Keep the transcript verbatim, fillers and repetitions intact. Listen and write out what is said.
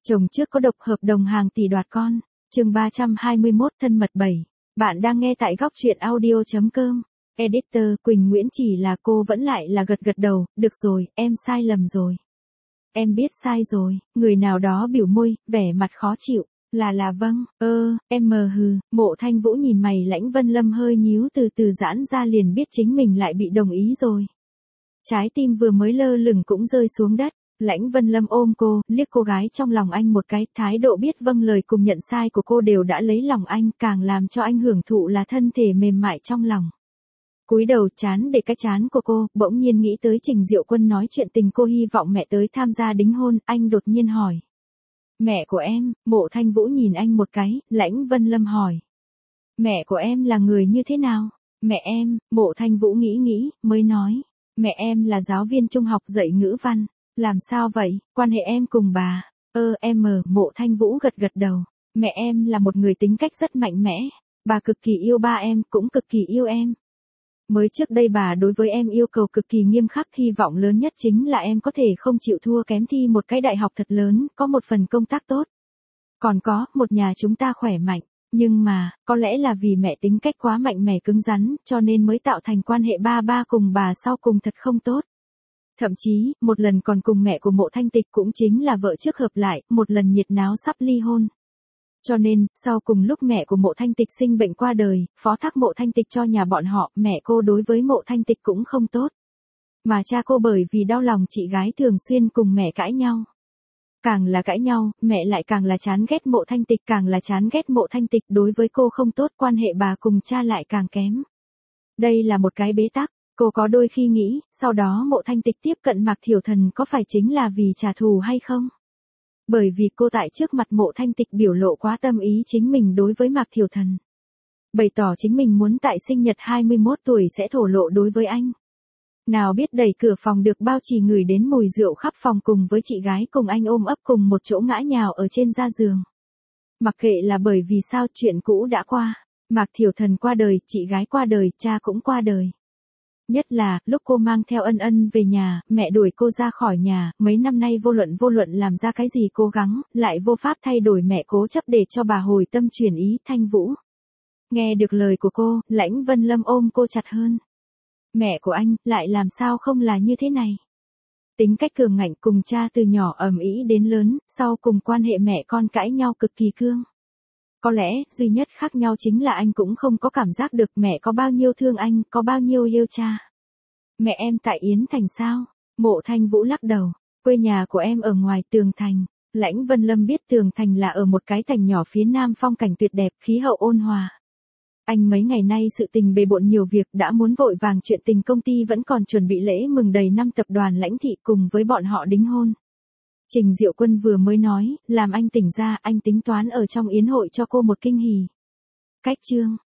Chồng trước có độc hợp đồng hàng tỷ đoạt con. Chương ba trăm hai mươi mốt thân mật bảy. Bạn đang nghe tại góc truyện audio chấm com. Editor Quỳnh Nguyễn chỉ là cô vẫn lại là gật gật đầu, được rồi, em sai lầm rồi. Em biết sai rồi, người nào đó biểu môi, vẻ mặt khó chịu. Là là vâng, ơ, em mờ hừ, Mộ Thanh Vũ nhìn mày Lãnh Vân Lâm hơi nhíu từ từ giãn ra liền biết chính mình lại bị đồng ý rồi. Trái tim vừa mới lơ lửng cũng rơi xuống đất. Lãnh Vân Lâm ôm cô, liếc cô gái trong lòng anh một cái, thái độ biết vâng lời cùng nhận sai của cô đều đã lấy lòng anh, càng làm cho anh hưởng thụ là thân thể mềm mại trong lòng. Cúi đầu chán để cái chán của cô, bỗng nhiên nghĩ tới Trình Diệu Quân nói chuyện tình cô hy vọng mẹ tới tham gia đính hôn, anh đột nhiên hỏi. Mẹ của em, Mộ Thanh Vũ nhìn anh một cái, Lãnh Vân Lâm hỏi. Mẹ của em là người như thế nào? Mẹ em, Mộ Thanh Vũ nghĩ nghĩ, mới nói. Mẹ em là giáo viên trung học dạy ngữ văn. Làm sao vậy, quan hệ em cùng bà? Ơ em mờ, Mộ Thanh Vũ gật gật đầu. Mẹ em là một người tính cách rất mạnh mẽ. Bà cực kỳ yêu ba em, cũng cực kỳ yêu em. Mới trước đây bà đối với em yêu cầu cực kỳ nghiêm khắc, hy vọng lớn nhất chính là em có thể không chịu thua kém thi một cái đại học thật lớn, có một phần công tác tốt. Còn có, một nhà chúng ta khỏe mạnh. Nhưng mà, có lẽ là vì mẹ tính cách quá mạnh mẽ cứng rắn, cho nên mới tạo thành quan hệ ba ba cùng bà sau cùng thật không tốt. Thậm chí, một lần còn cùng mẹ của Mộ Thanh Tịch cũng chính là vợ trước hợp lại, một lần nhiệt náo sắp ly hôn. Cho nên, sau cùng lúc mẹ của Mộ Thanh Tịch sinh bệnh qua đời, phó thác Mộ Thanh Tịch cho nhà bọn họ, mẹ cô đối với Mộ Thanh Tịch cũng không tốt. Mà cha cô bởi vì đau lòng chị gái thường xuyên cùng mẹ cãi nhau. Càng là cãi nhau, mẹ lại càng là chán ghét Mộ Thanh Tịch, càng là chán ghét Mộ Thanh Tịch đối với cô không tốt, quan hệ bà cùng cha lại càng kém. Đây là một cái bế tắc. Cô có đôi khi nghĩ, sau đó Mộ Thanh Tịch tiếp cận Mạc Thiểu Thần có phải chính là vì trả thù hay không? Bởi vì cô tại trước mặt Mộ Thanh Tịch biểu lộ quá tâm ý chính mình đối với Mạc Thiểu Thần. Bày tỏ chính mình muốn tại sinh nhật hai mươi mốt tuổi sẽ thổ lộ đối với anh. Nào biết đẩy cửa phòng được bao trì ngửi đến mùi rượu khắp phòng cùng với chị gái cùng anh ôm ấp cùng một chỗ ngã nhào ở trên da giường. Mặc kệ là bởi vì sao chuyện cũ đã qua, Mạc Thiểu Thần qua đời, chị gái qua đời, cha cũng qua đời. Nhất là, lúc cô mang theo Ân Ân về nhà, mẹ đuổi cô ra khỏi nhà, mấy năm nay vô luận vô luận làm ra cái gì cố gắng, lại vô pháp thay đổi mẹ cố chấp để cho bà hồi tâm chuyển ý. Thanh Vũ. Nghe được lời của cô, Lãnh Vân Lâm ôm cô chặt hơn. Mẹ của anh, lại làm sao không là như thế này? Tính cách cường ngạnh cùng cha từ nhỏ ầm ĩ đến lớn, sau cùng quan hệ mẹ con cãi nhau cực kỳ cương. Có lẽ, duy nhất khác nhau chính là anh cũng không có cảm giác được mẹ có bao nhiêu thương anh, có bao nhiêu yêu cha. Mẹ em tại Yến Thành sao? Mộ Thanh Vũ lắc đầu. Quê nhà của em ở ngoài Tường Thành. Lãnh Vân Lâm biết Tường Thành là ở một cái thành nhỏ phía nam phong cảnh tuyệt đẹp, khí hậu ôn hòa. Anh mấy ngày nay sự tình bề bộn nhiều việc đã muốn vội vàng chuyện tình công ty vẫn còn chuẩn bị lễ mừng đầy năm tập đoàn Lãnh Thị cùng với bọn họ đính hôn. Trình Diệu Quân vừa mới nói, làm anh tỉnh ra, anh tính toán ở trong yến hội cho cô một kinh hỉ. Cách chương,